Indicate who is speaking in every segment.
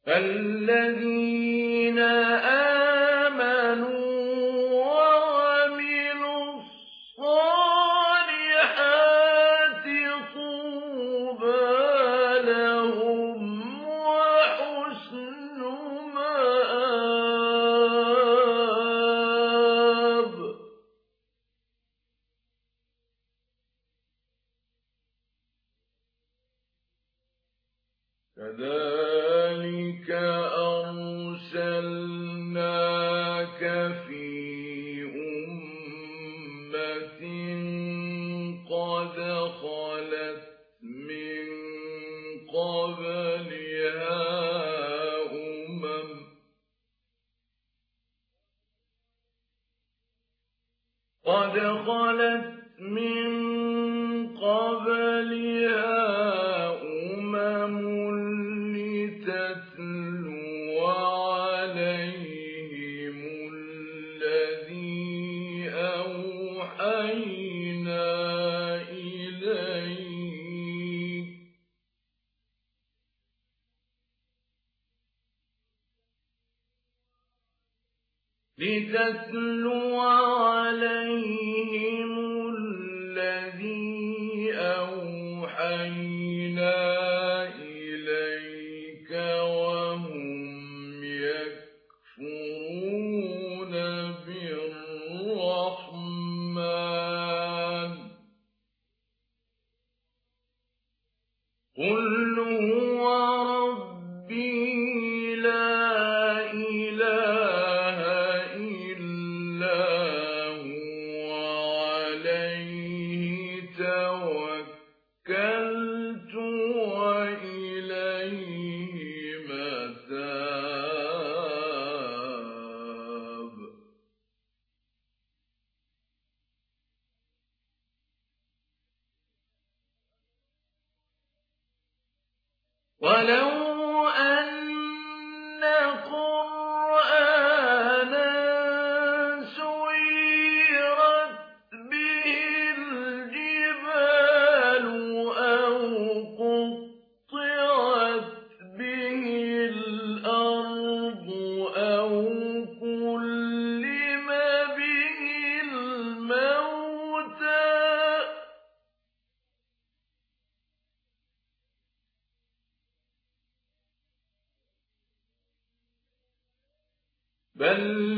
Speaker 1: الذين آمنوا وعملوا الصالحات طوبى لهم وحسن مآب. كذلك أرسلناك في أمة قد خلت من قبلها لتتلو عليهم الذي أوحينا إليك وهم يكفرون بالرحمن. قل هو ربي لا إله إلا هو عليه توكلت وإليه متاب. ولو أن قرآنا سيرت به الجبال أو قطعت به الأرض أو كلم به الموتى بل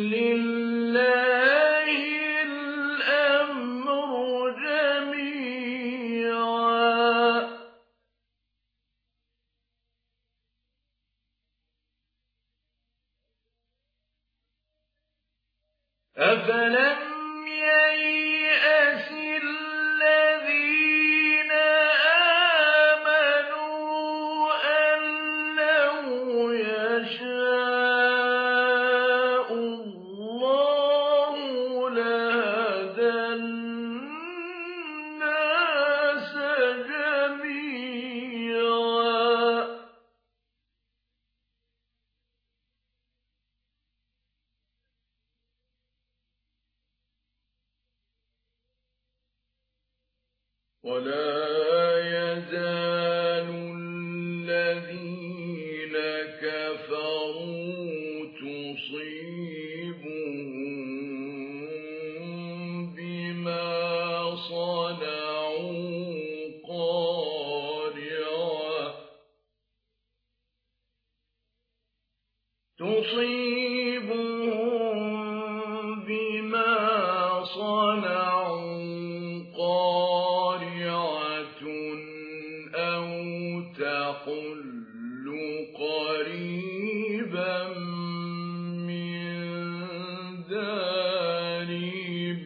Speaker 1: لله الأمر جميعا. أفلم ييأس الذين آمنوا أن لو يشاء الله لهدى الناس جميعا. ولا يزال الذين كفروا تصيبهم بما صنعوا قارعة أو تحل قريبا من دارهم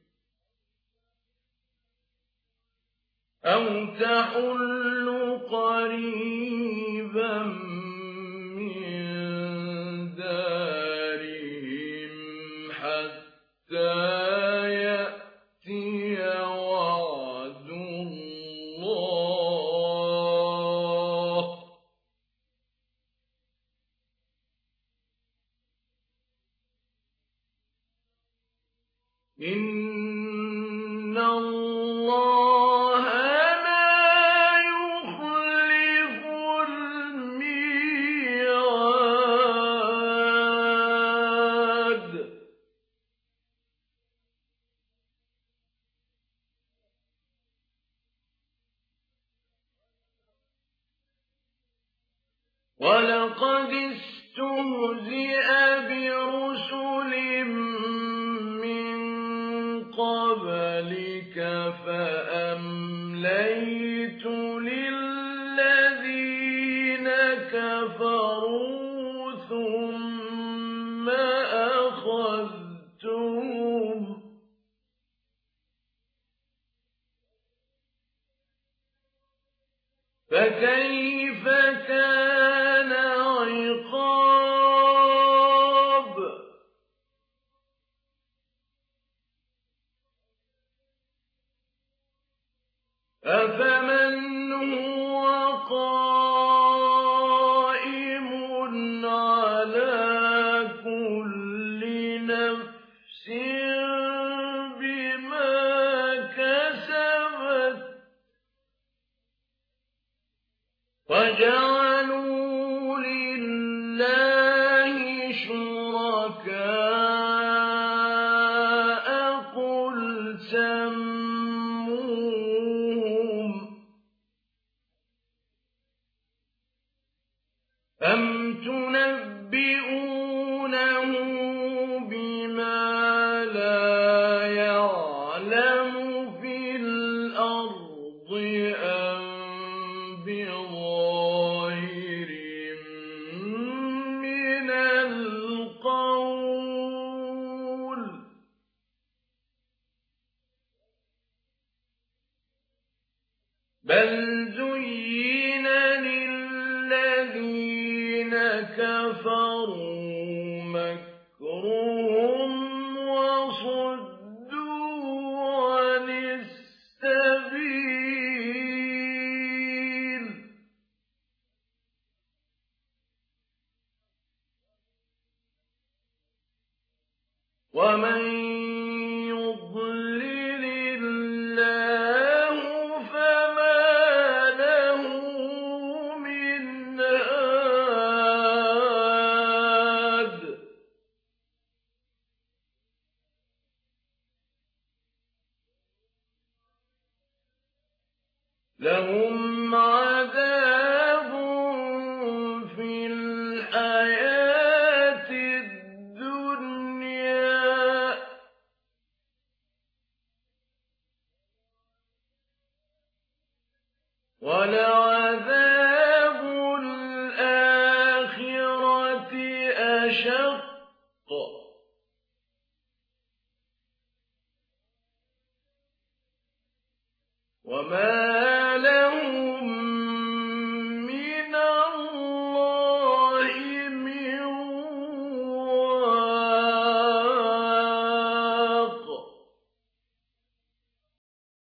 Speaker 1: حتى يأتي وعد الله. إن الله لا يخلف الميعاد. ولقد استهزئ برسل من قبلك فأمليت للذين كفروا ثم أخذتهم فكيف كان عقاب أفمن هو قائم على كل نفس بما كسبت وجعلوا لله شركاء قل سموهم أم تنبئونه بما لا يعلم في الأرض أم بظاهر من القول بل زين للذين كفروا مكرهم وصدوا عن السبيل ومن يضلل الله فما له من هاد لهم عذاب في الحياة الدنيا ولعذاب الآخرة أشق وما